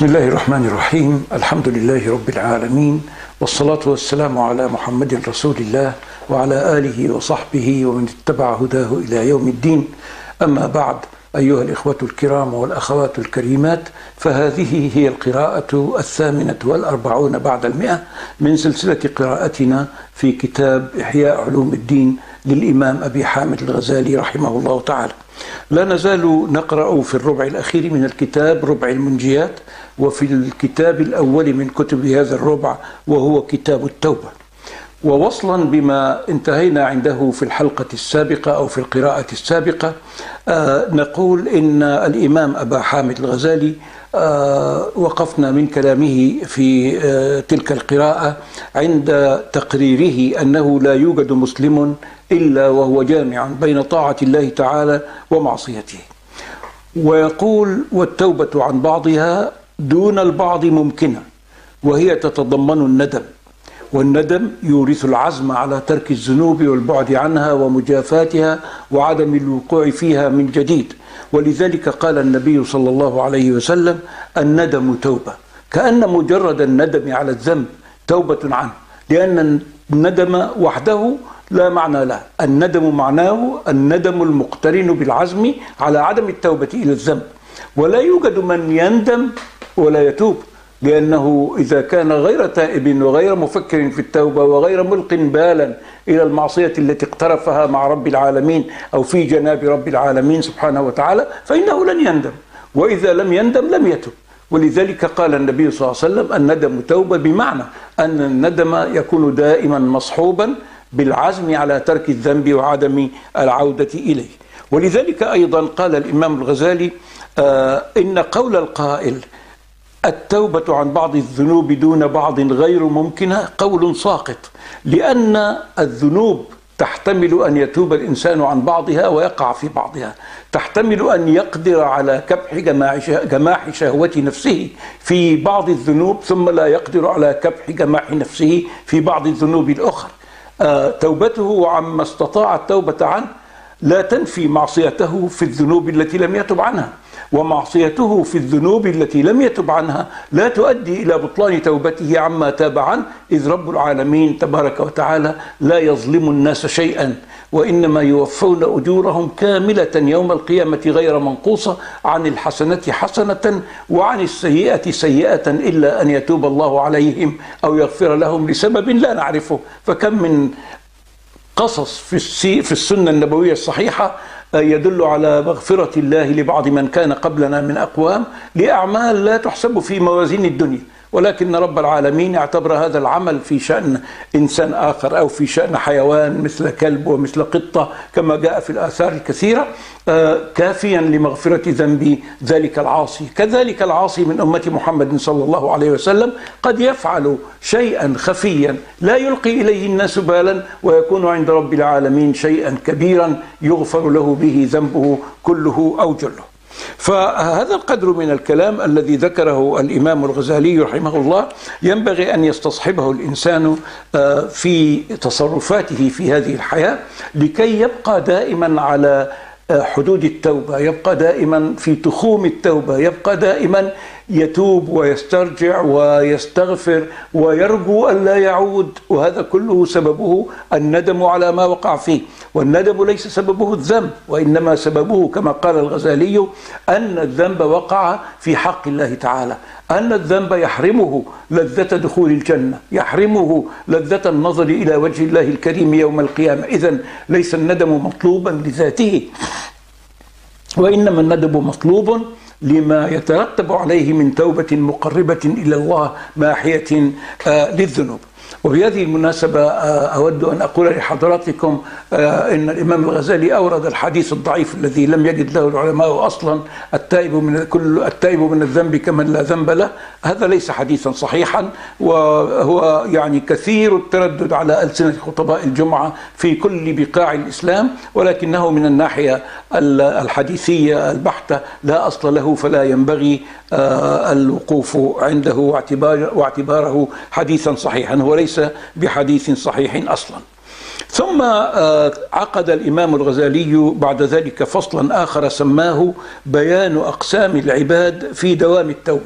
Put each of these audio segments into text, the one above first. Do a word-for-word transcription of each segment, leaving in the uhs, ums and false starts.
بسم الله الرحمن الرحيم. الحمد لله رب العالمين، والصلاة والسلام على محمد رسول الله وعلى آله وصحبه ومن اتبع هداه إلى يوم الدين. أما بعد، أيها الإخوة الكرام والأخوات الكريمات، فهذه هي القراءة الثامنة والأربعون بعد المئة من سلسلة قراءتنا في كتاب إحياء علوم الدين للإمام أبي حامد الغزالي رحمه الله تعالى. لا نزال نقرأ في الربع الأخير من الكتاب ربع المنجيات، وفي الكتاب الأول من كتب هذا الربع وهو كتاب التوبة. ووصلا بما انتهينا عنده في الحلقة السابقة أو في القراءة السابقة، آه نقول إن الإمام أبا حامد الغزالي آه وقفنا من كلامه في آه تلك القراءة عند تقريره أنه لا يوجد مسلم إلا وهو جامع بين طاعة الله تعالى ومعصيته، ويقول: والتوبة عن بعضها دون البعض ممكنة، وهي تتضمن الندم، والندم يورث العزم على ترك الذنوب والبعد عنها ومجافاتها وعدم الوقوع فيها من جديد. ولذلك قال النبي صلى الله عليه وسلم: الندم توبة، كأن مجرد الندم على الذنب توبة عنه، لأن الندم وحده لا معنى له. الندم معناه الندم المقترن بالعزم على عدم التوبة إلى الذنب، ولا يوجد من يندم ولا يتوب، لأنه إذا كان غير تائب وغير مفكر في التوبة وغير ملق بالا إلى المعصية التي اقترفها مع رب العالمين أو في جناب رب العالمين سبحانه وتعالى، فإنه لن يندم، وإذا لم يندم لم يتب. ولذلك قال النبي صلى الله عليه وسلم: الندم توبة، بمعنى أن الندم يكون دائما مصحوبا بالعزم على ترك الذنب وعدم العودة إليه. ولذلك أيضا قال الإمام الغزالي: آه إن قول القائل التوبة عن بعض الذنوب دون بعض غير ممكنة قول ساقط، لأن الذنوب تحتمل أن يتوب الإنسان عن بعضها ويقع في بعضها، تحتمل أن يقدر على كبح جماح شهوة نفسه في بعض الذنوب ثم لا يقدر على كبح جماح نفسه في بعض الذنوب الأخرى. آه توبته عما استطاع التوبة عنه لا تنفي معصيته في الذنوب التي لم يتب عنها، ومعصيته في الذنوب التي لم يتب عنها لا تؤدي إلى بطلان توبته عما تاب عنه، إذ رب العالمين تبارك وتعالى لا يظلم الناس شيئا، وإنما يوفون أجورهم كاملة يوم القيامة غير منقوصة، عن الحسنة حسنة وعن السيئة سيئة، إلا أن يتوب الله عليهم أو يغفر لهم لسبب لا نعرفه. فكم من قصص في في السنة النبوية الصحيحة يدل على مغفرة الله لبعض من كان قبلنا من أقوام لأعمال لا تحسب في موازين الدنيا، ولكن رب العالمين اعتبر هذا العمل في شأن إنسان آخر أو في شأن حيوان مثل كلب ومثل قطة كما جاء في الآثار الكثيرة كافيا لمغفرة ذنب ذلك العاصي. كذلك العاصي من أمة محمد صلى الله عليه وسلم قد يفعل شيئا خفيا لا يلقي إليه الناس بالا، ويكون عند رب العالمين شيئا كبيرا يغفر له به ذنبه كله أو جله. فهذا القدر من الكلام الذي ذكره الإمام الغزالي رحمه الله ينبغي أن يستصحبه الإنسان في تصرفاته في هذه الحياة، لكي يبقى دائما على حدود التوبة، يبقى دائما في تخوم التوبة، يبقى دائما يتوب ويسترجع ويستغفر ويرجو أن لا يعود. وهذا كله سببه الندم على ما وقع فيه، والندم ليس سببه الذنب، وإنما سببه كما قال الغزالي أن الذنب وقع في حق الله تعالى، أن الذنب يحرمه لذة دخول الجنة، يحرمه لذة النظر إلى وجه الله الكريم يوم القيامة. إذن ليس الندم مطلوبا لذاته، وإنما الندم مطلوب لما يترتب عليه من توبة مقربة إلى الله ماحية آه للذنوب. وبهذه المناسبة أود أن أقول لحضراتكم إن الإمام الغزالي أورد الحديث الضعيف الذي لم يجد له العلماء أصلا: التائب من كل التائب من الذنب كمن لا ذنب له. هذا ليس حديثا صحيحا، وهو يعني كثير التردد على ألسنة خطباء الجمعة في كل بقاع الإسلام، ولكنه من الناحية الحديثية البحتة لا أصل له، فلا ينبغي الوقوف عنده واعتباره حديثا صحيحا. هو ليس بحديث صحيح أصلا. ثم عقد الإمام الغزالي بعد ذلك فصلا آخر سماه بيان أقسام العباد في دوام التوبة.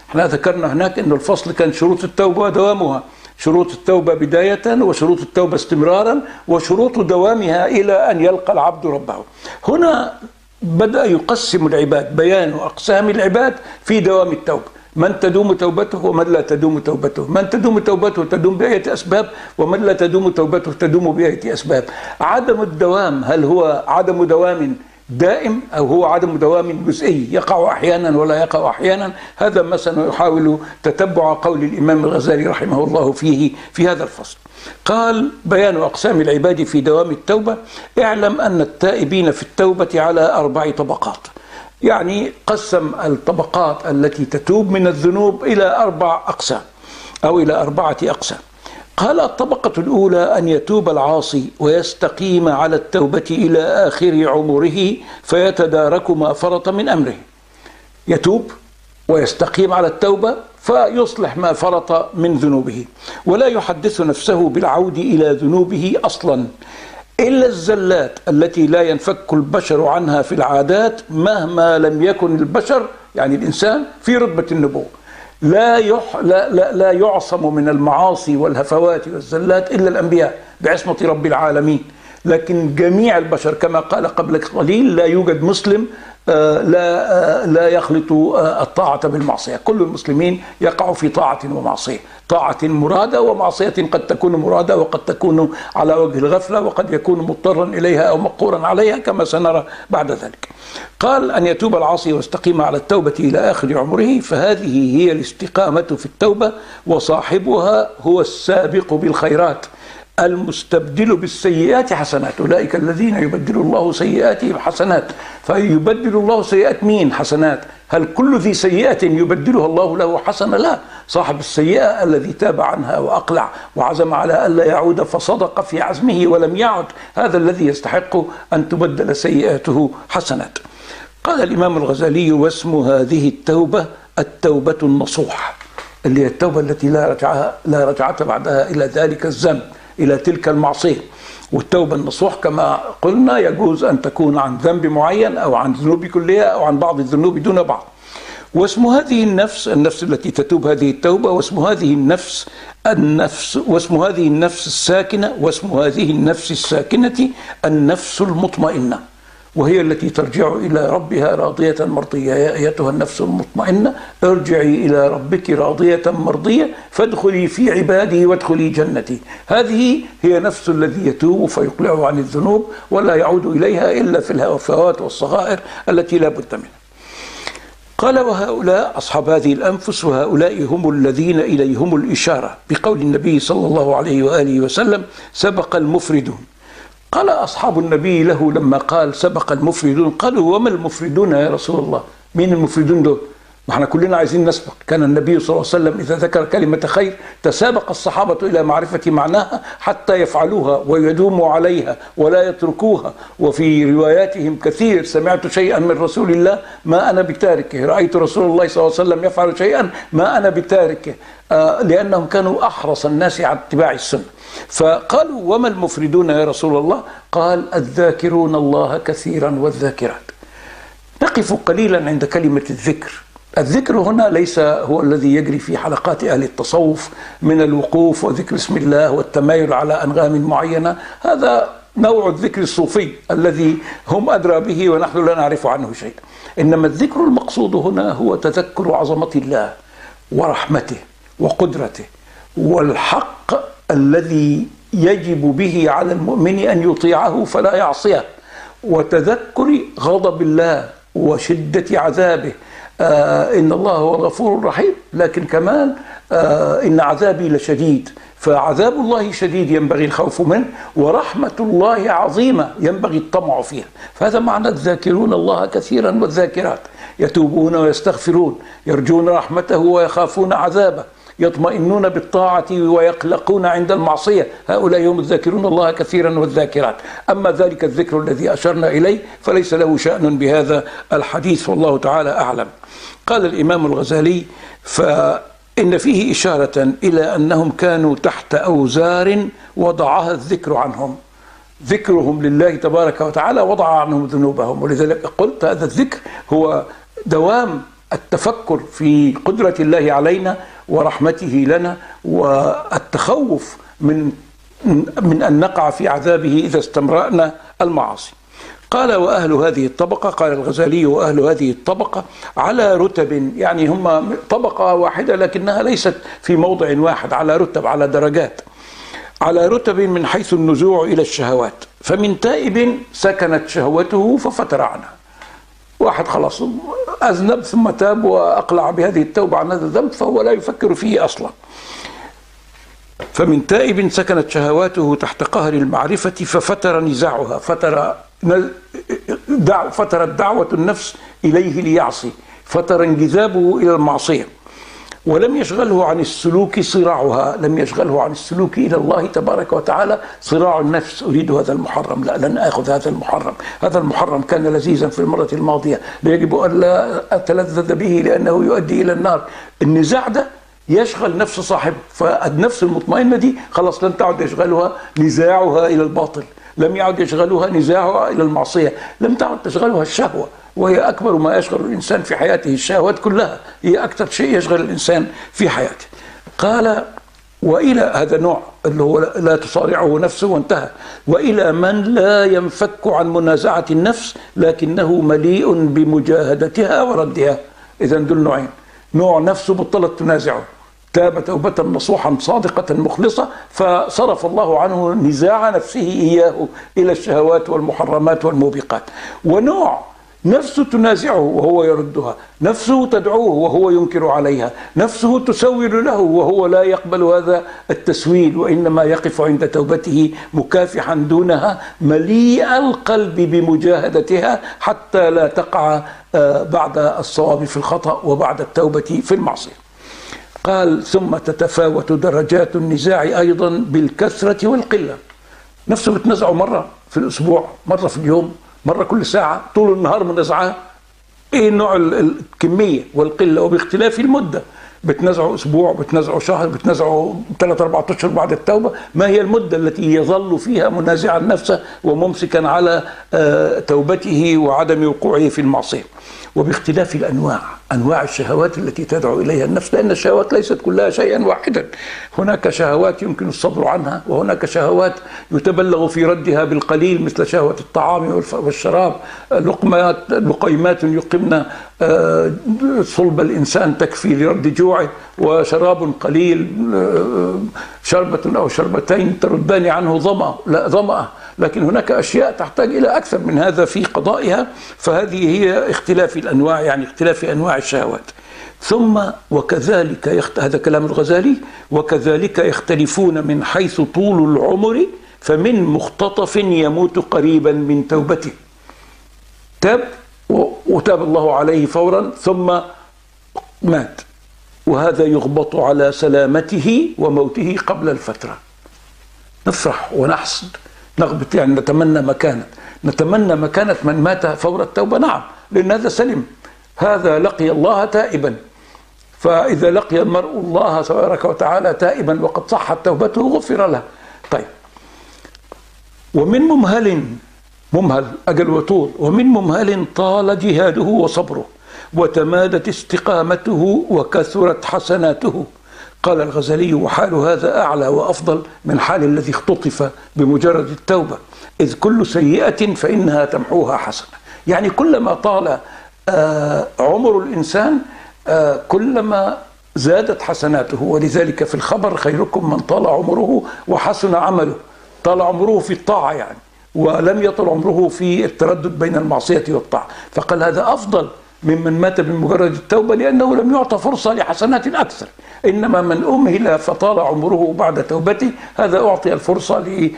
احنا ذكرنا هناك أن الفصل كان شروط التوبة ودوامها، شروط التوبة بداية، وشروط التوبة استمرارا، وشروط دوامها إلى أن يلقى العبد ربه. هنا بدأ يقسم العباد، بيان أقسام العباد في دوام التوبة، من تدوم توبته ومن لا تدوم توبته، من تدوم توبته تدوم بأية أسباب، ومن لا تدوم توبته تدوم بأية أسباب. عدم الدوام هل هو عدم دوام دائم أو هو عدم دوام جزئي يقع أحيانا ولا يقع أحيانا؟ هذا ما سنحاول تتبع قول الإمام الغزالي رحمه الله فيه في هذا الفصل. قال: بيان أقسام العباد في دوام التوبة. اعلم أن التائبين في التوبة على أربع طبقات. يعني قسم الطبقات التي تتوب من الذنوب إلى أربع أقسام أو إلى أربعة أقسام. قال: الطبقة الأولى أن يتوب العاصي ويستقيم على التوبة إلى آخر عمره فيتدارك ما فرط من أمره. يتوب ويستقيم على التوبة فيصلح ما فرط من ذنوبه، ولا يحدث نفسه بالعود إلى ذنوبه أصلا، إلا الزلات التي لا ينفك البشر عنها في العادات مهما لم يكن البشر، يعني الإنسان، في رتبة النبوة. لا, يح لا, لا, لا يعصم من المعاصي والهفوات والزلات إلا الأنبياء بعصمة رب العالمين، لكن جميع البشر كما قال قبل قليل لا يوجد مسلم لا لا يخلط الطاعة بالمعصية. كل المسلمين يقع في طاعة ومعصية، طاعة مرادة ومعصية قد تكون مرادة وقد تكون على وجه الغفلة وقد يكون مضطرا إليها أو مقهورا عليها كما سنرى بعد ذلك. قال: أن يتوب العاصي ويستقيم على التوبة إلى آخر عمره، فهذه هي الاستقامة في التوبة، وصاحبها هو السابق بالخيرات المستبدل بالسيئات حسنات. أولئك الذين يبدل الله سيئاتهم حسنات. فيبدل الله سيئات مين حسنات؟ هل كل ذي سيئة يبدلها الله له حسنة؟ لا، صاحب السيئة الذي تاب عنها وأقلع وعزم على ألا يعود فصدق في عزمه ولم يعد، هذا الذي يستحق أن تبدل سيئاته حسنات. قال الإمام الغزالي: واسم هذه التوبة التوبة النصوح، اللي هي التوبة التي لا رجعة لا رجعة بعدها إلى ذلك الذنب، إلى تلك المعصية. والتوبة النصوح كما قلنا يجوز أن تكون عن ذنب معين أو عن ذنوب كلها أو عن بعض الذنوب دون بعض. واسم هذه النفس، النفس التي تتوب هذه التوبة، واسم هذه النفس النفس واسم هذه النفس الساكنة واسم هذه النفس الساكنة النفس المطمئنة، وهي التي ترجع إلى ربها راضية مرضية. يا أيتها النفس المطمئنة ارجعي إلى ربك راضية مرضية فادخلي في عبادي وادخلي جنتي. هذه هي نفس الذي يتوب فيقلع عن الذنوب ولا يعود إليها إلا في الهفوات والصغائر التي لا بد منها. قال: وهؤلاء أصحاب هذه الأنفس، وهؤلاء هم الذين إليهم الإشارة بقول النبي صلى الله عليه وآله وسلم: سبق المفردون. قال أصحاب النبي له لما قال سبق المفردون، قالوا: وما المفردون يا رسول الله؟ مين المفردون دول؟ ما احنا كلنا عايزين نسبق. كان النبي صلى الله عليه وسلم إذا ذكر كلمة خير تسابق الصحابة إلى معرفة معناها حتى يفعلوها ويدوموا عليها ولا يتركوها. وفي رواياتهم كثير: سمعت شيئا من رسول الله ما أنا بتاركه، رأيت رسول الله صلى الله عليه وسلم يفعل شيئا ما أنا بتاركه، آه لأنهم كانوا أحرص الناس على اتباع السنة. فقالوا: وما المفردون يا رسول الله؟ قال: الذاكرون الله كثيرا والذاكرات. نقف قليلا عند كلمة الذكر. الذكر هنا ليس هو الذي يجري في حلقات أهل التصوف من الوقوف وذكر اسم الله والتمايل على أنغام معينة، هذا نوع الذكر الصوفي الذي هم أدرى به ونحن لا نعرف عنه شيء. إنما الذكر المقصود هنا هو تذكر عظمة الله ورحمته وقدرته والحق الذي يجب به على المؤمن أن يطيعه فلا يعصيه، وتذكر غضب الله وشدة عذابه. آه إن الله هو الغفور الرحيم، لكن كمان آه إن عذابي لشديد. فعذاب الله شديد ينبغي الخوف منه، ورحمة الله عظيمة ينبغي الطمع فيها. فهذا معنى الذاكرون الله كثيرا والذاكرات، يتوبون ويستغفرون، يرجون رحمته ويخافون عذابه، يطمئنون بالطاعة ويقلقون عند المعصية. هؤلاء هم الذاكرون الله كثيرا والذاكرات. أما ذلك الذكر الذي أشرنا إليه فليس له شأن بهذا الحديث، والله تعالى أعلم. قال الإمام الغزالي: فإن فيه إشارة إلى أنهم كانوا تحت أوزار وضعها الذكر عنهم. ذكرهم لله تبارك وتعالى وضع عنهم ذنوبهم، ولذلك قلت هذا الذكر هو دوام التفكر في قدرة الله علينا ورحمته لنا والتخوف من من أن نقع في عذابه إذا استمرأنا المعاصي. قال وأهل هذه الطبقة، قال الغزالي وأهل هذه الطبقة على رتب، يعني هم طبقة واحدة لكنها ليست في موضع واحد، على رتب، على درجات، على رتب من حيث النزوع إلى الشهوات. فمن تائب سكنت شهوته ففتر عنها، واحد خلاص أذنب ثم تاب وأقلع بهذه التوبة عن هذا الذنب فهو لا يفكر فيه أصلا. فمن تائب سكنت شهواته تحت قهر المعرفة ففتر نزاعها، فتر دع فترت دعوة النفس إليه ليعصي، فتر انجذابه إلى المعصية، ولم يشغله عن السلوك صراعها، لم يشغله عن السلوك إلى الله تبارك وتعالى صراع النفس، أريد هذا المحرم، لا لن آخذ هذا المحرم، هذا المحرم كان لذيذا في المرة الماضية، يجب أن لا أتلذذ به لأنه يؤدي إلى النار. النزاع ده يشغل نفس صاحبه، فالنفس المطمئنة دي خلاص لن تعد يشغلها نزاعها إلى الباطل، لم يعد يشغلها نزاعها إلى المعصية، لم تعد تشغلها الشهوة، وهي أكبر ما يشغل الإنسان في حياته، الشهوات كلها هي أكثر شيء يشغل الإنسان في حياته. قال وإلى هذا نوع اللي هو لا تصارعه نفسه وانتهى، وإلى من لا ينفك عن منازعة النفس لكنه مليء بمجاهدتها وردها. إذا دول نوعين، نوع نفسه بطلت تنازعه، تاب توبة نصوحا صادقة مخلصة فصرف الله عنه نزاع نفسه إياه إلى الشهوات والمحرمات والموبقات، ونوع نفسه تنازعه وهو يردها، نفسه تدعوه وهو ينكر عليها، نفسه تسول له وهو لا يقبل هذا التسويل، وإنما يقف عند توبته مكافحا دونها مليء القلب بمجاهدتها حتى لا تقع بعد الصواب في الخطأ وبعد التوبة في المعصية. قال ثم تتفاوت درجات النزاع أيضا بالكثرة والقلة، نفسه بتنزعه مرة في الأسبوع، مرة في اليوم، مرة كل ساعة، طول النهار منزعها. ايه نوع الكمية والقلة وباختلاف المدة، بتنزعه أسبوع، بتنزعه شهر، بتنزعه ثلاثة أربعة أشهر بعد التوبة، ما هي المدة التي يظل فيها منازعا نفسه وممسكا على توبته وعدم وقوعه في المعصية. وباختلاف الأنواع، أنواع الشهوات التي تدعو إليها النفس، لأن الشهوات ليست كلها شيئا واحدا، هناك شهوات يمكن الصبر عنها، وهناك شهوات يتبلغ في ردها بالقليل مثل شهوة الطعام والشراب، لقمات لقيمات يقمن صلب الإنسان تكفي لرد جوعه، وشراب قليل شربة أو شربتين تردان عنه ظمأ لا ظمأ، لكن هناك أشياء تحتاج إلى أكثر من هذا في قضائها، فهذه هي اختلاف الأنواع، يعني اختلاف أنواع الشهوات. ثم وكذلك يخت... هذا كلام الغزالي، وكذلك يختلفون من حيث طول العمر، فمن مختطف يموت قريبا من توبته، تاب وتاب الله عليه فورا ثم مات، وهذا يغبط على سلامته وموته قبل الفترة. نفرح ونحسد، نغبط يعني نتمنى مكانة، نتمنى مكانة من مات فور التوبة، نعم، لأن هذا سلم، هذا لقي الله تائبا، فإذا لقي المرء الله تبارك وتعالى تائبا وقد صحت توبته غفر له. طيب، ومن ممهل ممهل أجل وطول، ومن ممهل طال جهاده وصبره وتمادت استقامته وكثرت حسناته. قال الغزالي وحال هذا أعلى وأفضل من حال الذي اختطف بمجرد التوبة، إذ كل سيئة فإنها تمحوها حسنة، يعني كلما طال آه عمر الإنسان آه كلما زادت حسناته، ولذلك في الخبر خيركم من طال عمره وحسن عمله، طال عمره في الطاعة يعني، ولم يطل عمره في التردد بين المعصية والطاعة، فقال هذا أفضل ممن مات بمجرد التوبة، لأنه لم يعطى فرصة لحسنات أكثر، إنما من أمهل فطال عمره بعد توبته هذا أعطي الفرصة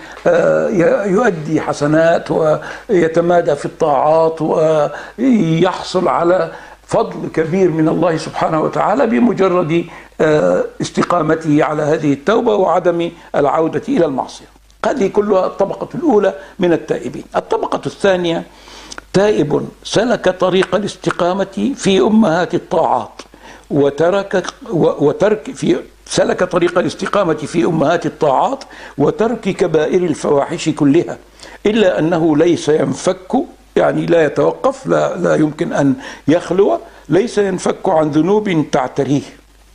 ليؤدي حسنات ويتمادى في الطاعات ويحصل على فضل كبير من الله سبحانه وتعالى بمجرد استقامته على هذه التوبة وعدم العودة إلى المعصية. هذه كلها الطبقة الأولى من التائبين. الطبقة الثانية تائب سلك طريق الاستقامة في أمهات الطاعات وترك وترك في سلك طريق الاستقامة في أمهات الطاعات وترك كبائر الفواحش كلها، إلا أنه ليس ينفك، يعني لا يتوقف، لا, لا يمكن أن يخلو ليس ينفك عن ذنوب تعتريه،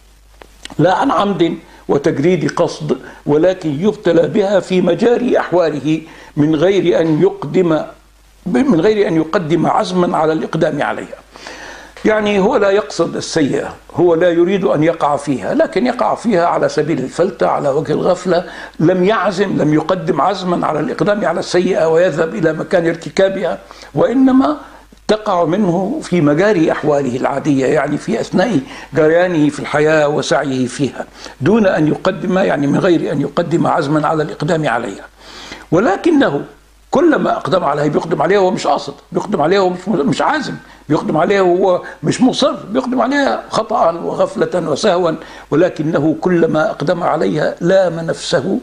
لا عن عمد وتجريد قصد، ولكن يبتلى بها في مجاري أحواله من غير أن يقدم من غير أن يقدم عزما على الإقدام عليها. يعني هو لا يقصد السيئة، هو لا يريد أن يقع فيها، لكن يقع فيها على سبيل الفلتة، على وجه الغفلة، لم يعزم، لم يقدم عزما على الإقدام على السيئة ويذهب إلى مكان ارتكابها، وإنما تقع منه في مجاري أحواله العادية، يعني في أثناء جريانه في الحياة وسعيه فيها، دون أن يقدم، يعني من غير أن يقدم عزما على الإقدام عليها. ولكنه كلما أقدم عليها بيقدم عليها وهو مش قاصد، بيقدم عليها وهو مش مش عازم، بيقدم عليها وهو مش مصر، بيقدم عليها خطأ وغفلة وسهوا، ولكنه كلما أقدم عليها لام نفسه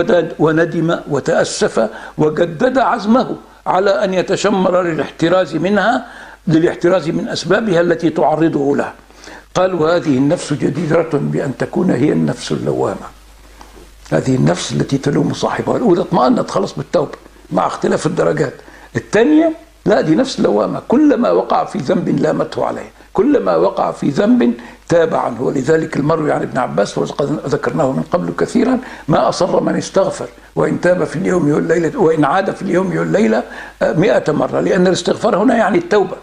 وندم وتأسف وجدد عزمه على أن يتشمر للاحتراز منها، للاحتراز من أسبابها التي تعرضه لها. قال: وهذه النفس جديرة بأن تكون هي النفس اللوامة. هذه النفس التي تلوم صاحبها. الأولى اطمأنت خلص بالتوبة مع اختلاف الدرجات، الثانية لا، دي نفس لوامة، كلما وقع في ذنب لامته عليه، كلما وقع في ذنب تاب عنه. ولذلك المروي عن ابن عباس وقد ذكرناه من قبل كثيرا: ما أصر من استغفر وإن تاب في اليوم والليلة وإن عاد في اليوم والليلة مئة مرة، لأن الاستغفار هنا يعني التوبة،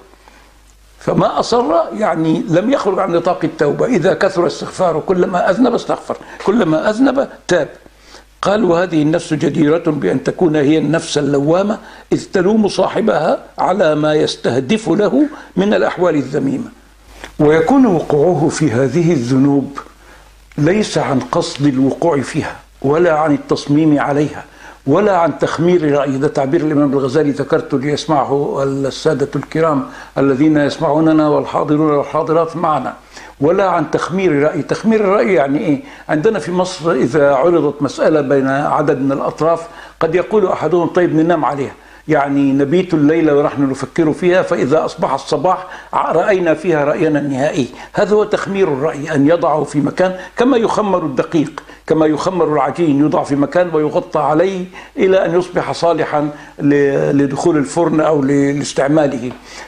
فما أصر يعني لم يخرج عن نطاق التوبة. إذا كثر استغفاره كلما أذنب استغفر، كلما أذنب تاب. قال: وهذه النفس جديرة بأن تكون هي النفس اللوامة، إذ تلوم صاحبها على ما يستهدف له من الأحوال الذميمة. ويكون وقوعه في هذه الذنوب ليس عن قصد الوقوع فيها، ولا عن التصميم عليها، ولا عن تخمير رأي. ده تعبير الإمام الغزالي ذكرته ليسمعه السادة الكرام الذين يسمعوننا والحاضرون والحاضرات معنا. ولا عن تخمير رأي. تخمير الرأي يعني إيه؟ عندنا في مصر إذا عرضت مسألة بين عدد من الأطراف قد يقول أحدهم: طيب ننام عليها، يعني نبيت الليلة ونحن نفكر فيها، فإذا أصبح الصباح رأينا فيها رأينا النهائي. هذا هو تخمير الرأي، أن يضعه في مكان كما يخمر الدقيق، كما يخمر العجين، يوضع في مكان ويغطى عليه إلى أن يصبح صالحا لدخول الفرن أو لاستعماله.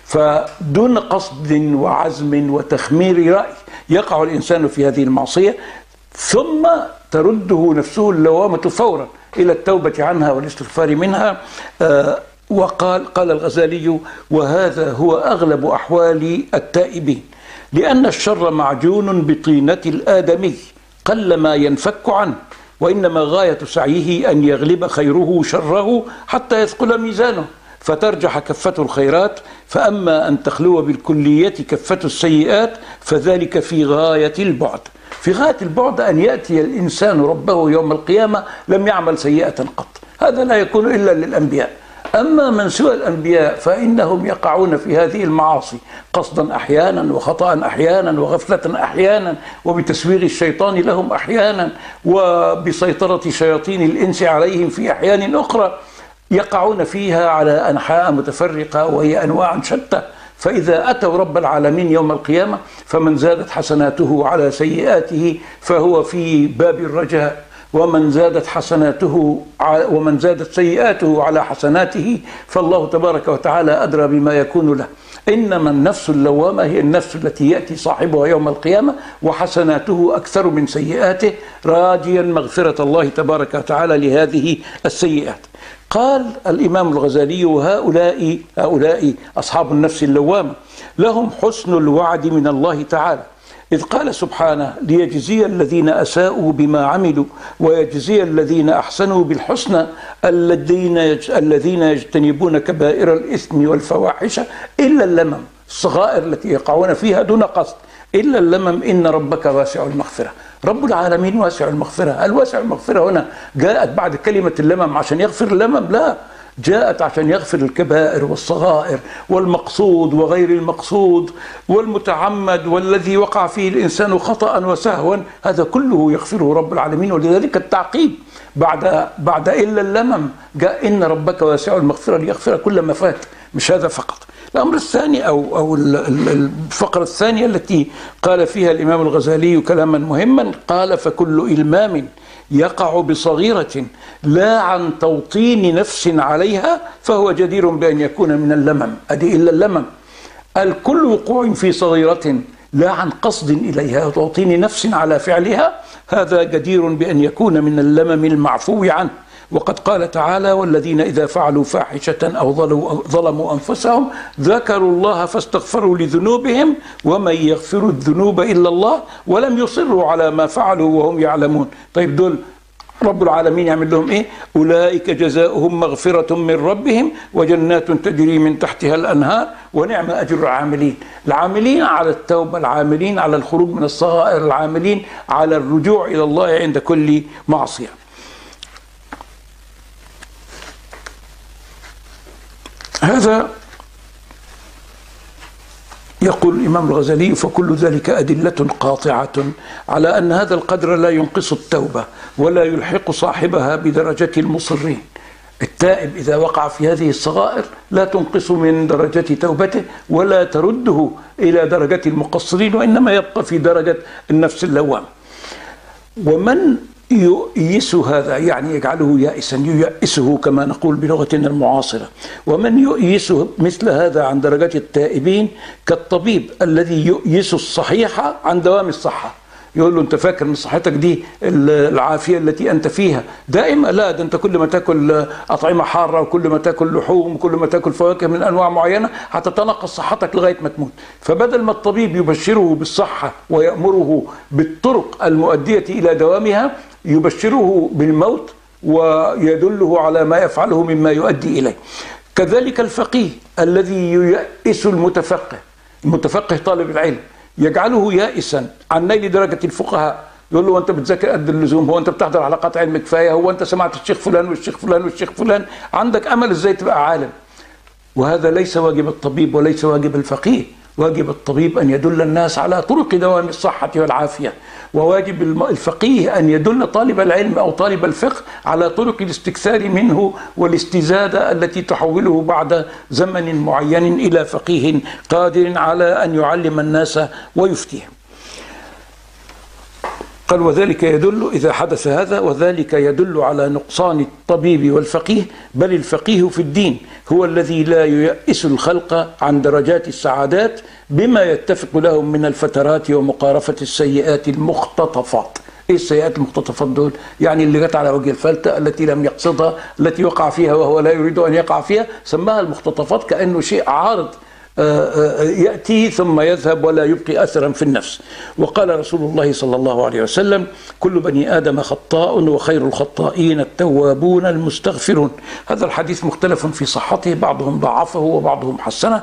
فدون قصد وعزم وتخمير رأي يقع الإنسان في هذه المعصية، ثم ترده نفسه اللوامة فورا إلى التوبة عنها والاستغفار منها. آه وقال قال الغزالي: وهذا هو أغلب أحوال التائبين، لأن الشر معجون بطينة الآدمي قل ما ينفك عنه، وإنما غاية سعيه أن يغلب خيره شره حتى يثقل ميزانه فترجح كفة الخيرات، فأما أن تخلو بالكلية كفة السيئات فذلك في غاية البعد. في غاية البعد أن يأتي الإنسان ربه يوم القيامة لم يعمل سيئة قط، هذا لا يكون إلا للأنبياء. أما من سوى الأنبياء فإنهم يقعون في هذه المعاصي قصدا أحيانا، وخطأ أحيانا، وغفلة أحيانا، وبتسويغ الشيطان لهم أحيانا، وبسيطرة شياطين الإنس عليهم في أحيان أخرى، يقعون فيها على أنحاء متفرقة وهي أنواع شتى. فإذا أتوا رب العالمين يوم القيامة فمن زادت حسناته على سيئاته فهو في باب الرجاء، ومن زادت حسناته ومن زادت سيئاته على حسناته فالله تبارك وتعالى أدرى بما يكون له. إنما النفس اللوامة هي النفس التي يأتي صاحبها يوم القيامة وحسناته أكثر من سيئاته، راجيا مغفرة الله تبارك وتعالى لهذه السيئات. قال الإمام الغزالي: وهؤلاء هؤلاء أصحاب النفس اللوامة لهم حسن الوعد من الله تعالى، إذ قال سبحانه: ليجزي الذين أساءوا بما عملوا ويجزي الذين أحسنوا بالحسنى الذين الذين يجتنبون كبائر الإثم والفواحش إلا اللمم، الصغائر التي يقعون فيها دون قصد، إلا اللمم إن ربك واسع المغفرة. رب العالمين واسع المغفرة. الواسع المغفرة هنا جاءت بعد كلمة اللمم عشان يغفر اللمم؟ لا، جاءت عشان يغفر الكبائر والصغائر والمقصود وغير المقصود والمتعمد والذي وقع فيه الإنسان خطأ وسهوا، هذا كله يغفره رب العالمين. ولذلك التعقيب بعد بعد إلا اللمم جاء إن ربك واسع المغفرة ليغفر كل ما فات. مش هذا فقط. الأمر الثاني أو أو الفقرة الثانية التي قال فيها الإمام الغزالي كلاما مهما، قال: فكل إلمام يقع بصغيرة لا عن توطين نفس عليها فهو جدير بأن يكون من اللمم. أدي إلا اللمم. الكل وقوع في صغيرة لا عن قصد إليها وتعطيني نفس على فعلها، هذا جدير بأن يكون من اللمم المعفو عنه. وقد قال تعالى: والذين إذا فعلوا فاحشة أو ظلموا أنفسهم ذكروا الله فاستغفروا لذنوبهم ومن يغفر الذنوب إلا الله ولم يصروا على ما فعلوا وهم يعلمون. طيب دول رب العالمين يعمل لهم إيه؟ أولئك جزاؤهم مغفرة من ربهم وجنات تجري من تحتها الأنهار ونعم أجر العاملين. العاملين على التوبة، العاملين على الخروج من الصغائر، العاملين على الرجوع إلى الله عند كل معصية. هذا يقول الإمام الغزالي: فكل ذلك أدلة قاطعة على أن هذا القدر لا ينقص التوبة ولا يلحق صاحبها بدرجة المصرين. التائب إذا وقع في هذه الصغائر لا تنقص من درجة توبته ولا ترده إلى درجة المقصرين، وإنما يبقى في درجة النفس اللوامة. ومن يؤيس هذا يعني يجعله يائسا، يؤيسه كما نقول بلغتنا المعاصرة. ومن يؤيس مثل هذا عن درجة التائبين كالطبيب الذي يؤيس الصحيح عن دوام الصحة، يقول له: انت فاكر ان صحتك دي العافية التي انت فيها دائما؟ لا، ده انت كل ما تاكل اطعمة حارة وكل ما تاكل لحوم وكل ما تاكل فواكه من انواع معينة هتتنقص صحتك لغاية ما تموت. فبدل ما الطبيب يبشره بالصحة ويأمره بالطرق المؤدية الى دوامها، يبشره بالموت ويدله على ما يفعله مما يؤدي إليه. كذلك الفقيه الذي ييأس المتفقه، المتفقه طالب العلم، يجعله يائسا عن نيل درجة الفقهاء. يقول له: وانت بتذاكر قد اللزوم؟ هو انت بتحضر حلقات علم كفاية؟ هو انت سمعت الشيخ فلان والشيخ فلان والشيخ فلان؟ عندك امل ازاي تبقى عالم؟ وهذا ليس واجب الطبيب وليس واجب الفقيه. واجب الطبيب أن يدل الناس على طرق دوام الصحة والعافية، وواجب الفقيه أن يدل طالب العلم أو طالب الفقه على طرق الاستكثار منه والاستزادة التي تحوله بعد زمن معين إلى فقيه قادر على أن يعلم الناس ويفتيهم. قال: وذلك يدل إذا حدث هذا، وذلك يدل على نقصان الطبيب والفقيه، بل الفقيه في الدين هو الذي لا ييأس الخلق عن درجات السعادات بما يتفق لهم من الفترات ومقارفة السيئات المختطفات. ايه السيئات المختطفات دول؟ يعني اللي جت على وجه الفلتة، التي لم يقصدها، التي وقع فيها وهو لا يريد أن يقع فيها، سماها المختطفات كأنه شيء عارض يأتي ثم يذهب ولا يبقي أثرا في النفس. وقال رسول الله صلى الله عليه وسلم: كل بني آدم خطاء وخير الخطائين التوابون المستغفرون. هذا الحديث مختلف في صحته، بعضهم ضعفه وبعضهم حسنه،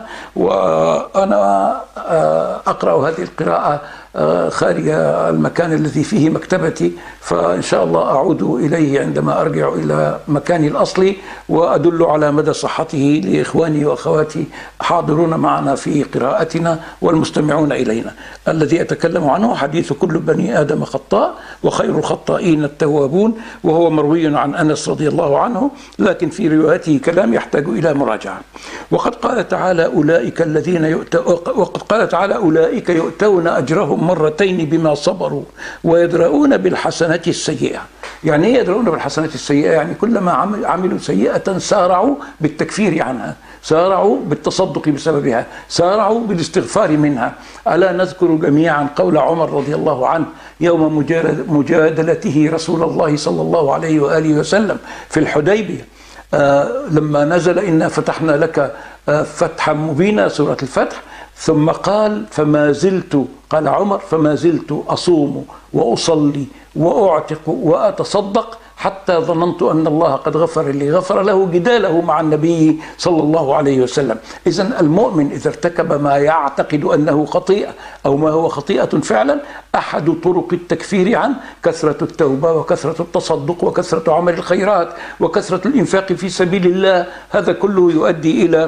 وأنا أقرأ هذه القراءة خارج المكان الذي فيه مكتبتي، فإن شاء الله أعود إليه عندما أرجع إلى مكاني الأصلي وأدل على مدى صحته لإخواني وأخواتي حاضرون معنا في قراءتنا والمستمعون إلينا. الذي أتكلم عنه حديث كل بني آدم خطاء وخير الخطائين التوابون، وهو مروي عن أنس رضي الله عنه، لكن في روايته كلام يحتاج إلى مراجعة. وقد قال تعالى: أولئك الذين يؤتون وقد قال تعالى: أولئك يؤتون أجرهم مرتين بما صبروا ويدرؤون بالحسنة السيئة. يعني ايه يدرؤون بالحسنة السيئة؟ يعني كلما عملوا سيئة سارعوا بالتكفير عنها، سارعوا بالتصدق بسببها، سارعوا بالاستغفار منها. ألا نذكر جميعا قول عمر رضي الله عنه يوم مجادلته رسول الله صلى الله عليه وآله وسلم في الحديبية، آه لما نزل: إنا فتحنا لك آه فتحا مبينا، سورة الفتح، ثم قال: فما زلت، قال عمر: فما زلت أصوم وأصلي وأعتق وأتصدق حتى ظننت أن الله قد غفر لي. غفر له جداله مع النبي صلى الله عليه وسلم. إذن المؤمن إذا ارتكب ما يعتقد أنه خطيئة أو ما هو خطيئة فعلا، أحد طرق التكفير عنه كثرة التوبة وكثرة التصدق وكثرة عمل الخيرات وكثرة الإنفاق في سبيل الله. هذا كله يؤدي إلى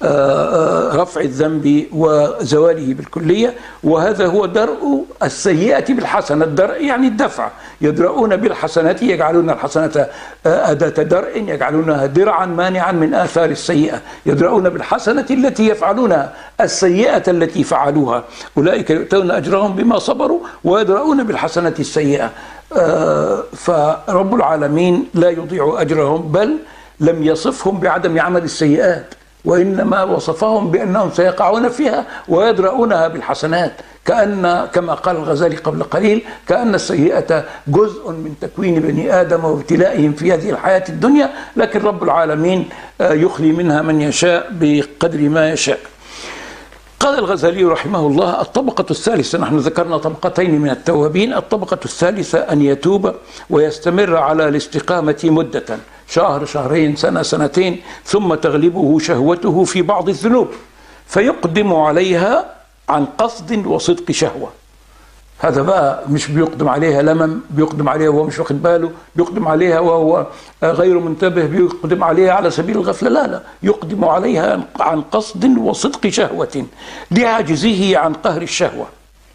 رفع الذنب وزواله بالكلية، وهذا هو درء السيئة بالحسنة. الدرء يعني الدفع. يدرؤون بالحسنات، يجعلون الحسنة أداة درء، يجعلونها درعا مانعا من آثار السيئة. يدرؤون بالحسنة التي يفعلونها السيئة التي فعلوها. أولئك يؤتون أجرهم بما صبروا ويدرؤون بالحسنة السيئة. فرب العالمين لا يضيع أجرهم، بل لم يصفهم بعدم عمل السيئات، وإنما وصفهم بأنهم سيقعون فيها ويدرؤونها بالحسنات، كأن كما قال الغزالي قبل قليل: كأن السيئة جزء من تكوين بني آدم وابتلائهم في هذه الحياة الدنيا، لكن رب العالمين يخلي منها من يشاء بقدر ما يشاء. قال الغزالي رحمه الله: الطبقة الثالثة، نحن ذكرنا طبقتين من التوابين، الطبقة الثالثة أن يتوب ويستمر على الاستقامة مدة، شهر، شهرين، سنة، سنتين، ثم تغلبه شهوته في بعض الذنوب فيقدم عليها عن قصد وصدق شهوة. هذا بقى مش بيقدم عليها لمم، بيقدم عليها وهو مش واخد باله، بيقدم عليها وهو غير منتبه، بيقدم عليها على سبيل الغفلة، لا لا، يقدم عليها عن قصد وصدق شهوة لعجزه عن قهر الشهوة،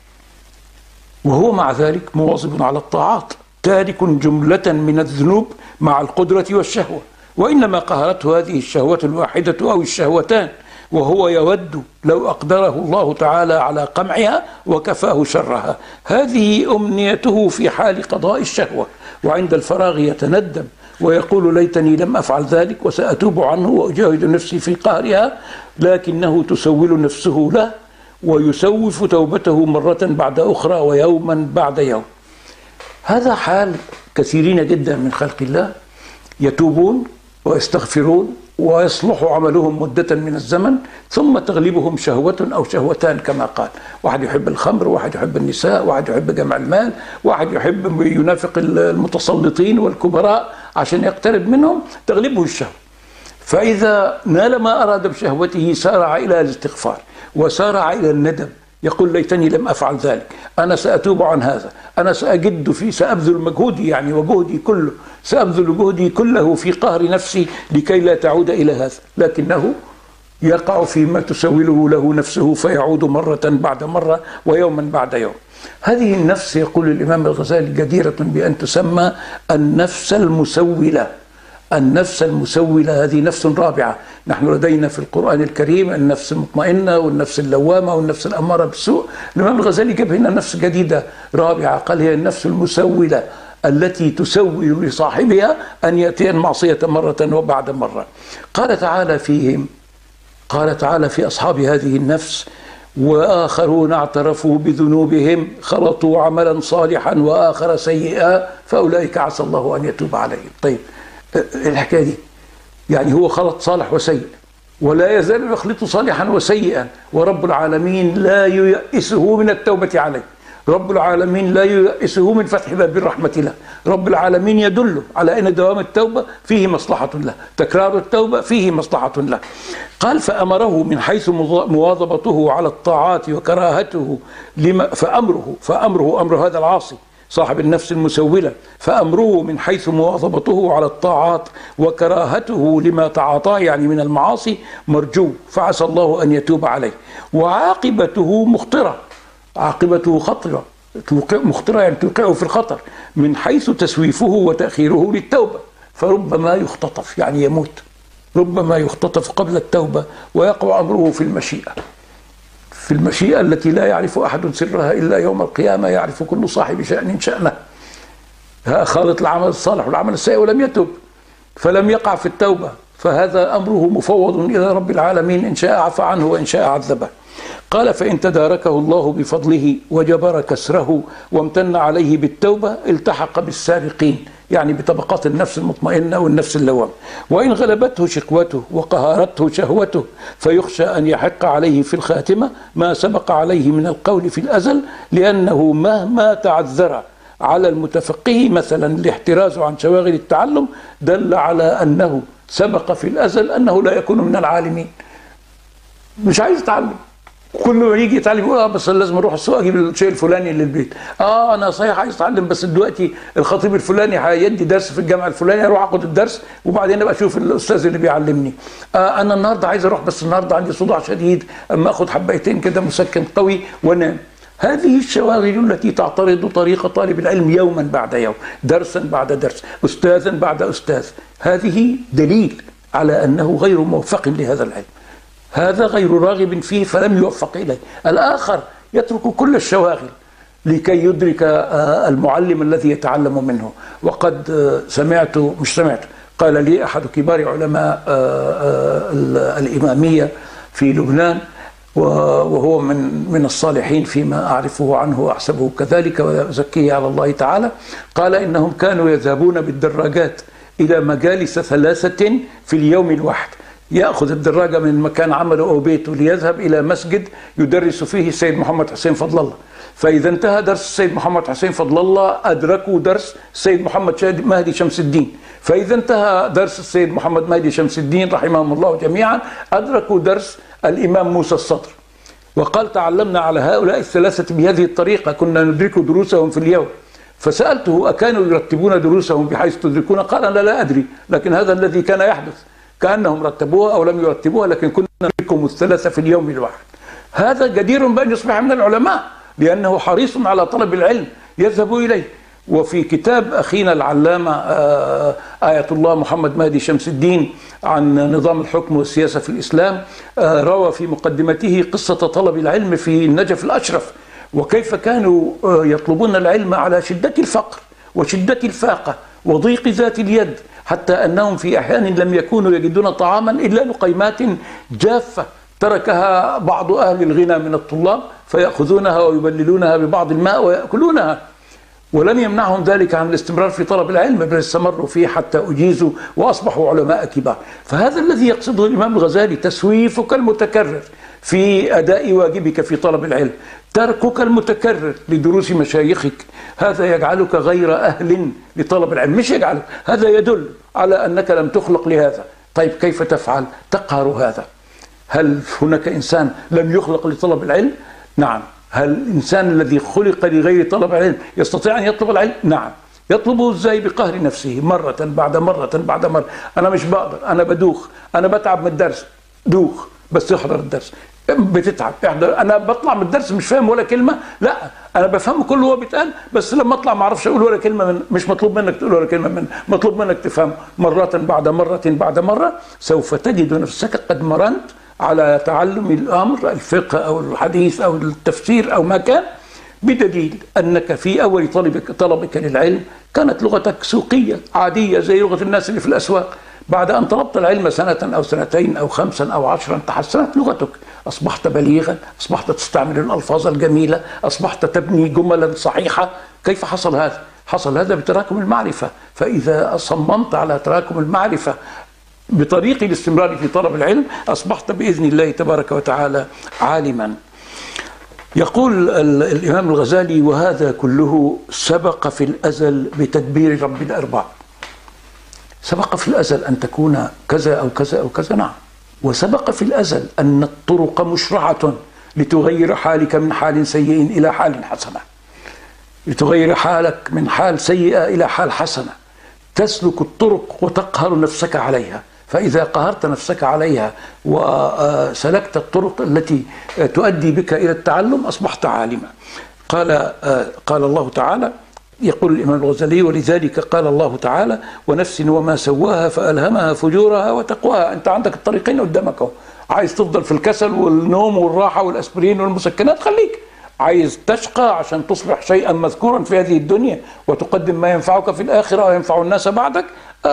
وهو مع ذلك مواظب على الطاعات، تارك جملة من الذنوب مع القدرة والشهوة، وإنما قهرته هذه الشهوة الواحدة أو الشهوتان، وهو يود لو أقدره الله تعالى على قمعها وكفاه شرها. هذه أمنيته في حال قضاء الشهوة، وعند الفراغ يتندم ويقول: ليتني لم أفعل ذلك وسأتوب عنه وأجاهد نفسي في قهرها، لكنه تسول نفسه له ويسوف توبته مرة بعد أخرى ويوما بعد يوم. هذا حال كثيرين جدا من خلق الله، يتوبون ويستغفرون ويصلح عملهم مدة من الزمن، ثم تغلبهم شهوة أو شهوتان كما قال. واحد يحب الخمر، واحد يحب النساء، واحد يحب جمع المال، واحد يحب ينافق المتسلطين والكبراء عشان يقترب منهم، تغلبه الشهوة. فإذا نال ما أراد بشهوته سارع إلى الاستغفار وسارع إلى الندم، يقول: ليتني لم أفعل ذلك، أنا سأتوب عن هذا، أنا سأجد في سأبذل مجهودي يعني وجهدي كله، سأبذل جهدي كله في قهر نفسي لكي لا تعود إلى هذا، لكنه يقع فيما تسوله له نفسه فيعود مرة بعد مرة ويوما بعد يوم. هذه النفس، يقول الإمام الغزالي، جديرة بأن تسمى النفس المسولة. النفس المسولة هذه نفس رابعة. نحن لدينا في القرآن الكريم النفس المطمئنة والنفس اللوامة والنفس الأمارة بالسوء. الإمام الغزالي جاب هنا نفس جديدة رابعة، قال: هي النفس المسولة التي تسول لصاحبها أن يأتي المعصية مرة وبعد مرة. قال تعالى فيهم، قال تعالى في أصحاب هذه النفس: وآخرون اعترفوا بذنوبهم خلطوا عملا صالحا وآخر سيئا فأولئك عسى الله أن يتوب عليهم. طيب الحكاية دي يعني هو خلط صالح وسيء ولا يزال يخلط صالحا وسيئا، ورب العالمين لا ييأسه من التوبة عليه، رب العالمين لا ييأسه من فتح باب الرحمة له، رب العالمين يدله على أن دوام التوبة فيه مصلحة له، تكرار التوبة فيه مصلحة له. قال: فأمره من حيث مواظبته على الطاعات وكراهته لما فأمره فأمره أمر هذا العاصي صاحب النفس المسولة، فأمره من حيث مواظبته على الطاعات وكراهته لما تعاطاه يعني من المعاصي مرجو، فعسى الله أن يتوب عليه. وعاقبته مخطرة، عاقبته خطرة، مخطرة يعني توقعه في الخطر، من حيث تسويفه وتأخيره للتوبة، فربما يختطف يعني يموت، ربما يختطف قبل التوبة ويقع أمره في المشيئة، في المشيئة التي لا يعرف أحد سرها إلا يوم القيامة، يعرف كل صاحب شأن شأنه. خالط العمل الصالح والعمل السيء ولم يتب فلم يقع في التوبة، فهذا أمره مفوض إلى رب العالمين، إن شاء عفى عنه وإن شاء عذبه. قال: فإن تداركه الله بفضله وجبر كسره وامتن عليه بالتوبة التحق بالسابقين، يعني بطبقات النفس المطمئنة والنفس اللوام. وإن غلبته شقوته وقهرته شهوته فيخشى أن يحق عليه في الخاتمة ما سبق عليه من القول في الأزل، لأنه مهما تعذر على المتفقه مثلا الاحتراز عن شواغل التعلم دل على أنه سبق في الأزل أنه لا يكون من العالمين، مش عايز يتعلم، كل ما يجي يتعلم يقول: اه بس لازم اروح السوق اجيب الشيء الفلاني للبيت. اه انا صحيح عايز اتعلم بس دلوقتي الخطيب الفلاني هيدي درس في الجامعه الفلانيه، اروح اخد الدرس وبعدين ابقى اشوف الاستاذ اللي بيعلمني. آه انا النهارده عايز اروح بس النهارده عندي صداع شديد، اما اخد حبايتين كده مسكن قوي وانام. هذه الشواغل التي تعترض طريق طالب العلم يوما بعد يوم، درسا بعد درس، استاذا بعد استاذ، هذه دليل على انه غير موفق لهذا العلم، هذا غير راغب فيه فلم يوفق إليه. الآخر يترك كل الشواغل لكي يدرك المعلم الذي يتعلم منه. وقد سمعت مش سمعت قال لي أحد كبار علماء الإمامية في لبنان، وهو من من الصالحين فيما أعرفه عنه وأحسبه كذلك وأزكيه على الله تعالى، قال إنهم كانوا يذهبون بالدراجات إلى مجالس ثلاثة في اليوم الواحد. يأخذ الدراجة من مكان عمله أو بيته ليذهب إلى مسجد يدرس فيه السيد محمد حسين فضل الله، فإذا انتهى درس السيد محمد حسين فضل الله أدركوا درس السيد محمد مهدي شمس الدين، فإذا انتهى درس السيد محمد مهدي شمس الدين رحمهم الله جميعا أدركوا درس الإمام موسى الصدر. وقال تعلمنا على هؤلاء الثلاثة بهذه الطريقة، كنا ندرك دروسهم في اليوم. فسألته أكانوا يرتبون دروسهم بحيث تدركون؟ قال أنا لا أدري، لكن هذا الذي كان يحدث، كأنهم رتبوها أو لم يرتبوها، لكن كنا ندركهم الثلاثة في اليوم الواحد. هذا جدير بأن يصبح من العلماء لأنه حريص على طلب العلم يذهب إليه. وفي كتاب أخينا العلامة آية الله محمد مهدي شمس الدين عن نظام الحكم والسياسة في الإسلام روى في مقدمته قصة طلب العلم في النجف الأشرف، وكيف كانوا يطلبون العلم على شدة الفقر وشدة الفاقة وضيق ذات اليد، حتى أنهم في أحيان لم يكونوا يجدون طعاما إلا لقيمات جافة تركها بعض أهل الغنى من الطلاب فيأخذونها ويبللونها ببعض الماء ويأكلونها، ولم يمنعهم ذلك عن الاستمرار في طلب العلم، بل استمروا فيه حتى أجيزوا وأصبحوا علماء كبار. فهذا الذي يقصده الإمام الغزالي، تسويفك المتكرر في أداء واجبك في طلب العلم، تركك المتكرر لدروس مشايخك، هذا يجعلك غير أهل لطلب العلم، مش يجعلك، هذا يدل على أنك لم تخلق لهذا. طيب كيف تفعل؟ تقهر هذا. هل هناك إنسان لم يخلق لطلب العلم؟ نعم. هل الإنسان الذي خلق لغير طلب العلم يستطيع أن يطلب العلم؟ نعم. يطلبه إزاي؟ بقهر نفسه مرة بعد مرة بعد مرة. أنا مش بقدر، أنا بدوخ، أنا بتعب من الدرس. دوخ بس احضر الدرس. بتتعب احضر. أنا بطلع من الدرس مش فاهم ولا كلمة، لا أنا بفهم كله هو بيتقال، بس لما أطلع ما أعرفش أقول ولا كلمة من، مش مطلوب منك تقول ولا كلمة من، مطلوب منك تفهم مرة بعد مرة بعد مرة. سوف تجد نفسك قد مرنت على تعلم الأمر، الفقه أو الحديث أو التفسير أو ما كان، بدليل أنك في أول طلبك, طلبك للعلم كانت لغتك سوقية عادية زي لغة الناس اللي في الأسواق. بعد أن طلبت العلم سنة أو سنتين أو خمسا أو عشرا تحسنت لغتك، أصبحت بليغا، أصبحت تستعمل الألفاظ الجميلة، أصبحت تبني جملا صحيحة. كيف حصل هذا؟ حصل هذا بتراكم المعرفة. فإذا صممت على تراكم المعرفة بطريق الاستمرار في طلب العلم أصبحت بإذن الله تبارك وتعالى عالما. يقول الإمام الغزالي: وهذا كله سبق في الأزل بتدبير رب الأرباب. سبق في الأزل أن تكون كذا أو كذا أو كذا، نعم. وسبق في الأزل أن الطرق مشرعة لتغير حالك من حال سيء إلى حال حسنة، لتغير حالك من حال سيئة إلى حال حسنة، تسلك الطرق وتقهر نفسك عليها. فإذا قهرت نفسك عليها وسلكت الطرق التي تؤدي بك إلى التعلم أصبحت عالما. قال قال الله تعالى، يقول الإمام الغزالي: ولذلك قال الله تعالى: ونفس وما سواها فألهمها فجورها وتقواها. أنت عندك الطريقين قدامك اهو، عايز تفضل في الكسل والنوم والراحة والأسبرين والمسكنات خليك، عايز تشقى عشان تصبح شيئا مذكورا في هذه الدنيا وتقدم ما ينفعك في الآخرة وينفع الناس بعدك،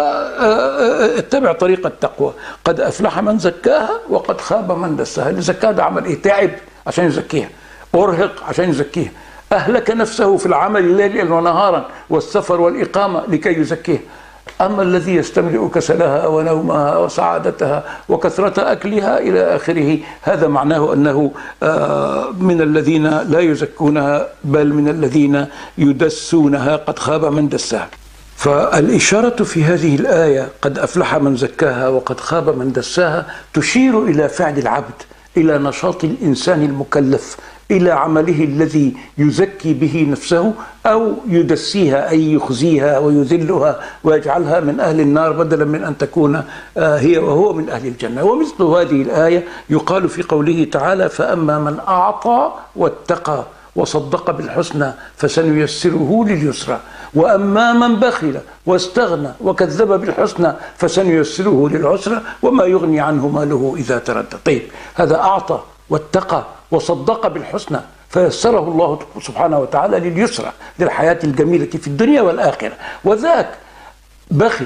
اتبع طريق التقوى. قد أفلح من زكاها وقد خاب من دساها. اللي زكاها ده عمل إيه؟ تعب عشان يزكيها، أرهق عشان يزكيها، أهلك نفسه في العمل ليلا ونهارا والسفر والإقامة لكي يزكيها. أما الذي يستملئ كسلها ونومها وسعادتها وكثرة أكلها إلى آخره، هذا معناه أنه من الذين لا يزكونها بل من الذين يدسونها. قد خاب من دساها. فالإشارة في هذه الآية قد أفلح من زكاها وقد خاب من دساها تشير إلى فعل العبد، إلى نشاط الإنسان المكلف، إلى عمله الذي يزكي به نفسه أو يدسيها، أي يخزيها ويذلها ويجعلها من أهل النار بدلا من أن تكون هي وهو من أهل الجنة. ومثل هذه الآية يقال في قوله تعالى: فأما من أعطى واتقى وصدق بالحسنى فسنيسره لليسرى، وأما من بخل واستغنى وكذب بالحسنى فسنيسره للعسرى وما يغني عنه ماله إذا تردى. طيب، هذا أعطى واتقى وصدق بالحسنى فيسره الله سبحانه وتعالى لليسرى، للحياة الجميلة في الدنيا والآخرة. وذاك بخل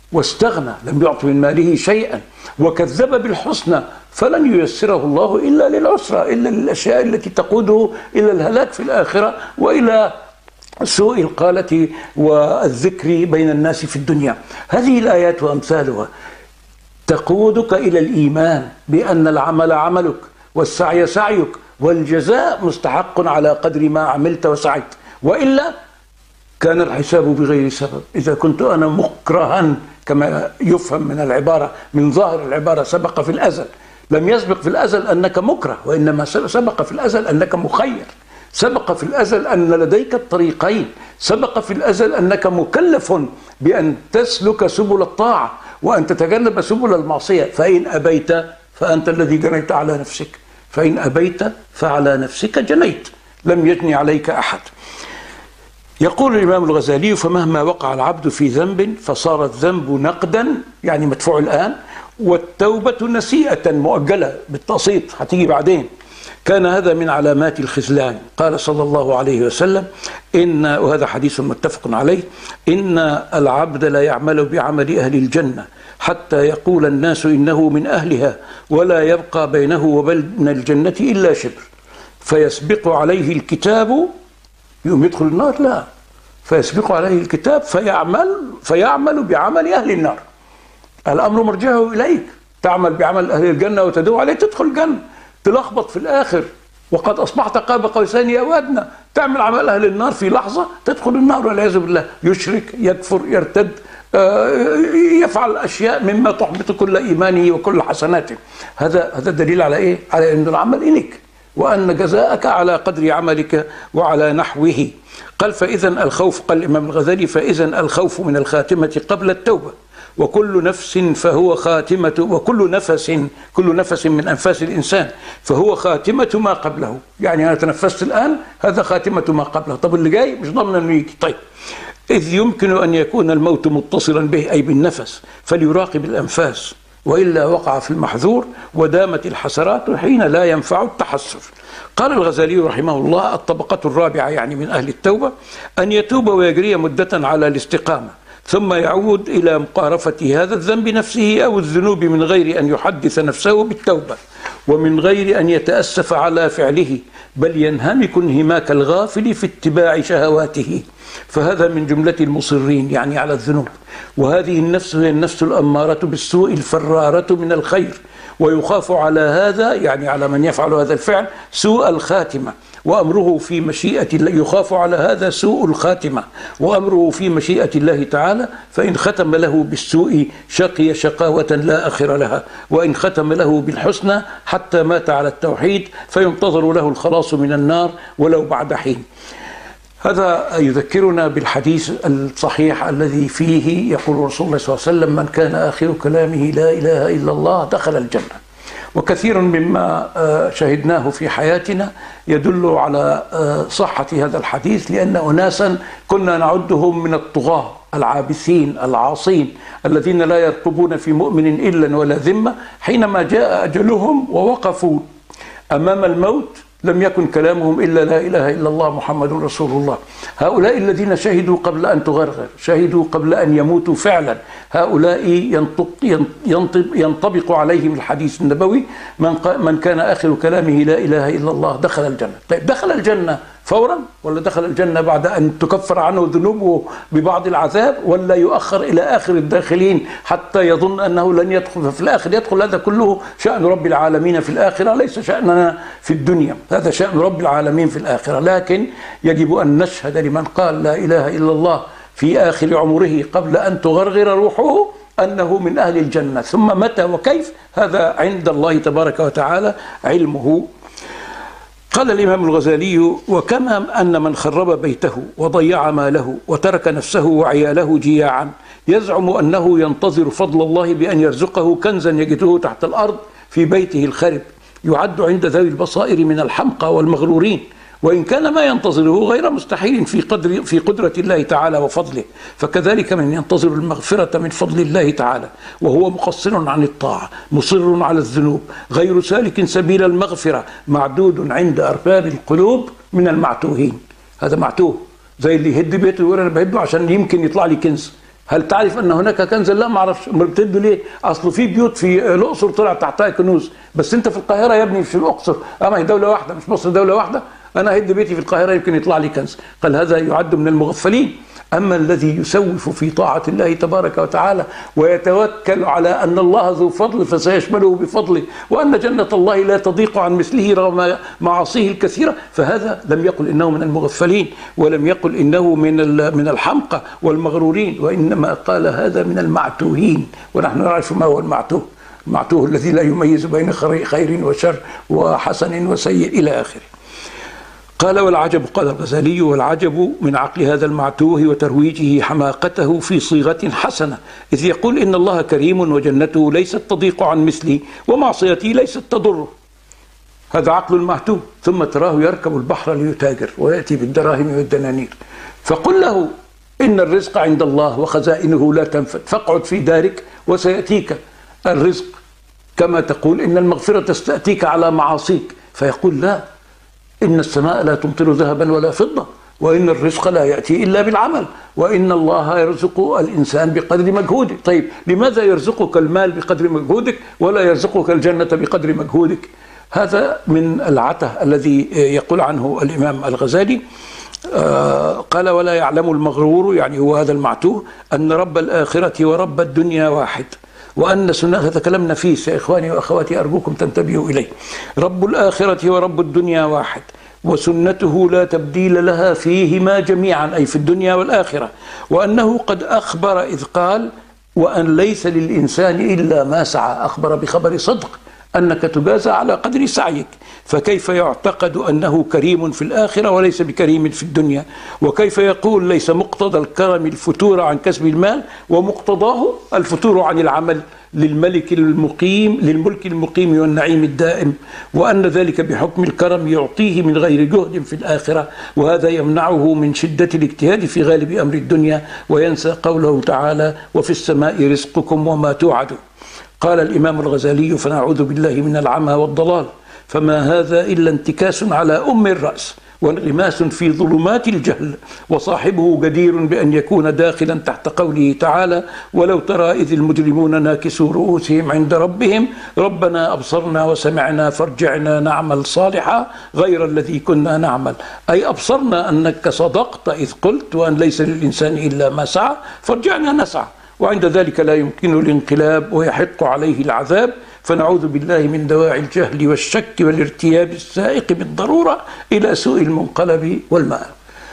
واستغنى، لم يعط من ماله شيئا، وكذب بالحسنى فلن ييسره الله إلا للعسرى، إلا للأشياء التي تقوده إلى الهلاك في الآخرة وإلى سوء القالة والذكر بين الناس في الدنيا. هذه الآيات وأمثالها تقودك إلى الإيمان بأن العمل عملك والسعي سعيك والجزاء مستحق على قدر ما عملت وسعيت، وإلا كان الحساب بغير سبب. إذا كنت أنا مكرها كما يفهم من العبارة، من ظاهر العبارة، سبق في الأزل، لم يسبق في الأزل أنك مكره، وإنما سبق في الأزل أنك مخير، سبق في الأزل أن لديك الطريقين، سبق في الأزل أنك مكلف بأن تسلك سبل الطاعة وأن تتجنب سبل المعصية، فإن أبيت فأنت الذي جنيت على نفسك، فإن أبيت فعلى نفسك جنيت، لم يجني عليك أحد. يقول الإمام الغزالي: فمهما وقع العبد في ذنب فصار الذنب نقدا، يعني مدفوع الآن، والتوبة نسيئة مؤجلة بالتقسيط هتيجي بعدين، كان هذا من علامات الخذلان. قال صلى الله عليه وسلم: إن، وهذا حديث متفق عليه، إن العبد لا يعمل بعمل أهل الجنة حتى يقول الناس إنه من أهلها، ولا يبقى بينه وبين الجنة إلا شبر، فيسبق عليه الكتاب، يوم يدخل النار؟ لا، فيسبق عليه الكتاب فيعمل فيعمل بعمل أهل النار. الأمر مرجعه إليك، تعمل بعمل أهل الجنة وتدعو عليه تدخل الجنة، تلخبط في الآخر وقد أصبحت قاب قوسين أو أدنى، تعمل عمل أهل النار في لحظة تدخل النار والعياذ بالله، يشرك، يكفر، يرتد، يفعل أشياء مما تحبط كل إيمانه وكل حسناته. هذا هذا دليل على إيه؟ على أن العمل إليك، وأن جزاءك على قدر عملك وعلى نحوه. قال: فإذا الخوف، قال الإمام الغزالي: فإذا الخوف من الخاتمة قبل التوبة، وكل نفس فهو خاتمة، وكل نفس كل نفس من أنفاس الإنسان فهو خاتمة ما قبله. يعني أنا تنفست الآن، هذا خاتمة ما قبله، طب اللي جاي مش ضمن أنه يجي. طيب، إذ يمكن أن يكون الموت متصلا به أي بالنفس، فليراقب الأنفاس، وإلا وقع في المحذور ودامت الحسرات حين لا ينفع التحسر. قال الغزالي رحمه الله: الطبقة الرابعة، يعني من أهل التوبة، أن يتوب ويجري مدة على الاستقامة، ثم يعود إلى مقارفة هذا الذنب نفسه أو الذنوب من غير أن يحدث نفسه بالتوبة، ومن غير أن يتأسف على فعله، بل ينهمك انهماك الغافل في اتباع شهواته، فهذا من جملة المصرين يعني على الذنوب. وهذه النفس هي النفس الأمارة بالسوء الفرارة من الخير، ويخاف على هذا، يعني على من يفعل هذا الفعل، سوء الخاتمة، وأمره في مشيئة الله، يخاف على هذا سوء الخاتمة وأمره في مشيئة الله تعالى، فإن ختم له بالسوء شقي شقاوة لا آخر لها، وإن ختم له بالحسنى حتى مات على التوحيد فينتظر له الخلاص من النار ولو بعد حين. هذا يذكرنا بالحديث الصحيح الذي فيه يقول رسول الله صلى الله عليه وسلم: من كان آخر كلامه لا إله إلا الله دخل الجنة. وكثير مما شهدناه في حياتنا يدل على صحة هذا الحديث، لأن أناسا كنا نعدهم من الطغاة العابثين العاصين الذين لا يرقبون في مؤمن إلا ولا ذمة، حينما جاء أجلهم ووقفوا أمام الموت لم يكن كلامهم إلا لا إله إلا الله محمد رسول الله. هؤلاء الذين شهدوا قبل أن تغرغر، شهدوا قبل أن يموتوا فعلا، هؤلاء ينطق ينطق ينطبق عليهم الحديث النبوي: من, من كان آخر كلامه لا إله إلا الله دخل الجنة. طيب، دخل الجنة فورا، ولا دخل الجنة بعد أن تكفر عنه ذنوبه ببعض العذاب، ولا يؤخر إلى آخر الداخلين حتى يظن أنه لن يدخل في الآخر يدخل؟ هذا كله شأن رب العالمين في الآخرة، ليس شأننا في الدنيا، هذا شأن رب العالمين في الآخرة. لكن يجب أن نشهد لمن قال لا إله إلا الله في آخر عمره قبل أن تغرغر روحه أنه من أهل الجنة، ثم متى وكيف هذا عند الله تبارك وتعالى علمه. قال الإمام الغزالي: وكما أن من خرب بيته وضيع ماله وترك نفسه وعياله جياعا يزعم أنه ينتظر فضل الله بأن يرزقه كنزا يجده تحت الأرض في بيته الخرب، يعد عند ذوي البصائر من الحمقى والمغرورين، وإن كان ما ينتظره غير مستحيل في قدر في قدرة الله تعالى وفضله، فكذلك من ينتظر المغفرة من فضل الله تعالى وهو مقصر عن الطاعة مصر على الذنوب غير سالك سبيل المغفرة، معدود عند أرباب القلوب من المعتوهين. هذا معتوه، زي اللي يهد بيته ويقول أنا بهده عشان يمكن يطلع لي كنز، هل تعرف أن هناك كنزا؟ لا ما أعرفش. أمال بتدوا ليه؟ أصله في بيوت في الأقصر طلع تحتها كنوز، بس أنت في القاهرة يا ابني في الأقصر، أما هي دولة واحدة مش مصر دولة واحدة، أنا هد بيتي في القاهرة يمكن يطلع لي كنز. قال هذا يعد من المغفلين. أما الذي يسوف في طاعة الله تبارك وتعالى ويتوكل على أن الله ذو فضل فسيشمله بفضله، وأن جنة الله لا تضيق عن مثله رغم معاصيه الكثيرة، فهذا لم يقل إنه من المغفلين، ولم يقل إنه من من الحمقى والمغرورين، وإنما قال هذا من المعتوهين. ونحن نعرف ما هو المعتوه. المعتوه الذي لا يميز بين خير وشر وحسن وسيء إلى آخره. قال والعجب، قال الغزالي: والعجب من عقل هذا المعتوه وترويجه حماقته في صيغة حسنة، إذ يقول إن الله كريم وجنته ليست تضيق عن مثلي ومعصيتي ليست تضره. هذا عقل المعتوه. ثم تراه يركب البحر ليتاجر ويأتي بالدراهم والدنانير، فقل له إن الرزق عند الله وخزائنه لا تنفد، فاقعد في دارك وسيأتيك الرزق، كما تقول إن المغفرة تأتيك على معاصيك. فيقول لا، إن السماء لا تمطر ذهبا ولا فضة، وإن الرزق لا يأتي إلا بالعمل، وإن الله يرزق الإنسان بقدر مجهوده. طيب لماذا يرزقك المال بقدر مجهودك ولا يرزقك الجنة بقدر مجهودك؟ هذا من العته الذي يقول عنه الإمام الغزالي. آه قال: ولا يعلم المغرور، يعني هو هذا المعتوه، أن رب الآخرة ورب الدنيا واحد، وأن سنة، هذا كلام نفيس يا إخواني وأخواتي أرجوكم تنتبهوا إليه. رب الآخرة ورب الدنيا واحد، وسنته لا تبديل لها فيهما جميعا، أي في الدنيا والآخرة، وأنه قد أخبر إذ قال: وأن ليس للإنسان إلا ما سعى، أخبر بخبر صدق أنك تجازى على قدر سعيك. فكيف يعتقد أنه كريم في الآخرة وليس بكريم في الدنيا؟ وكيف يقول ليس مقتضى الكرم الفتور عن كسب المال ومقتضاه الفتور عن العمل للملك المقيم للملك المقيم والنعيم الدائم، وأن ذلك بحكم الكرم يعطيه من غير جهد في الآخرة، وهذا يمنعه من شدة الاجتهاد في غالب أمر الدنيا، وينسى قوله تعالى: وفي السماء رزقكم وما توعدون. قال الإمام الغزالي: فنعوذ بالله من العمى والضلال، فما هذا إلا انتكاس على أم الرأس وانغماس في ظلمات الجهل، وصاحبه جدير بأن يكون داخلا تحت قوله تعالى: ولو ترى إذ المجرمون ناكسوا رؤوسهم عند ربهم ربنا أبصرنا وسمعنا فارجعنا نعمل صالحا غير الذي كنا نعمل، أي أبصرنا أنك صدقت إذ قلت وأن ليس للإنسان إلا ما سعى فارجعنا نسعى، وعند ذلك لا يمكن الانقلاب ويحق عليه العذاب. فنعوذ بالله من دواعي الجهل والشك والارتياب السائق بالضرورة إلى سوء المنقلب والمآب.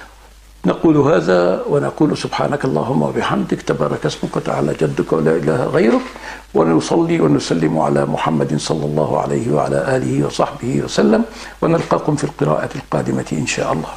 نقول هذا ونقول سبحانك اللهم وبحمدك، تبارك اسمك وتعالى جدك ولا إله غيرك، ونصلي ونسلم على محمد صلى الله عليه وعلى آله وصحبه وسلم، ونلقاكم في القراءة القادمة إن شاء الله.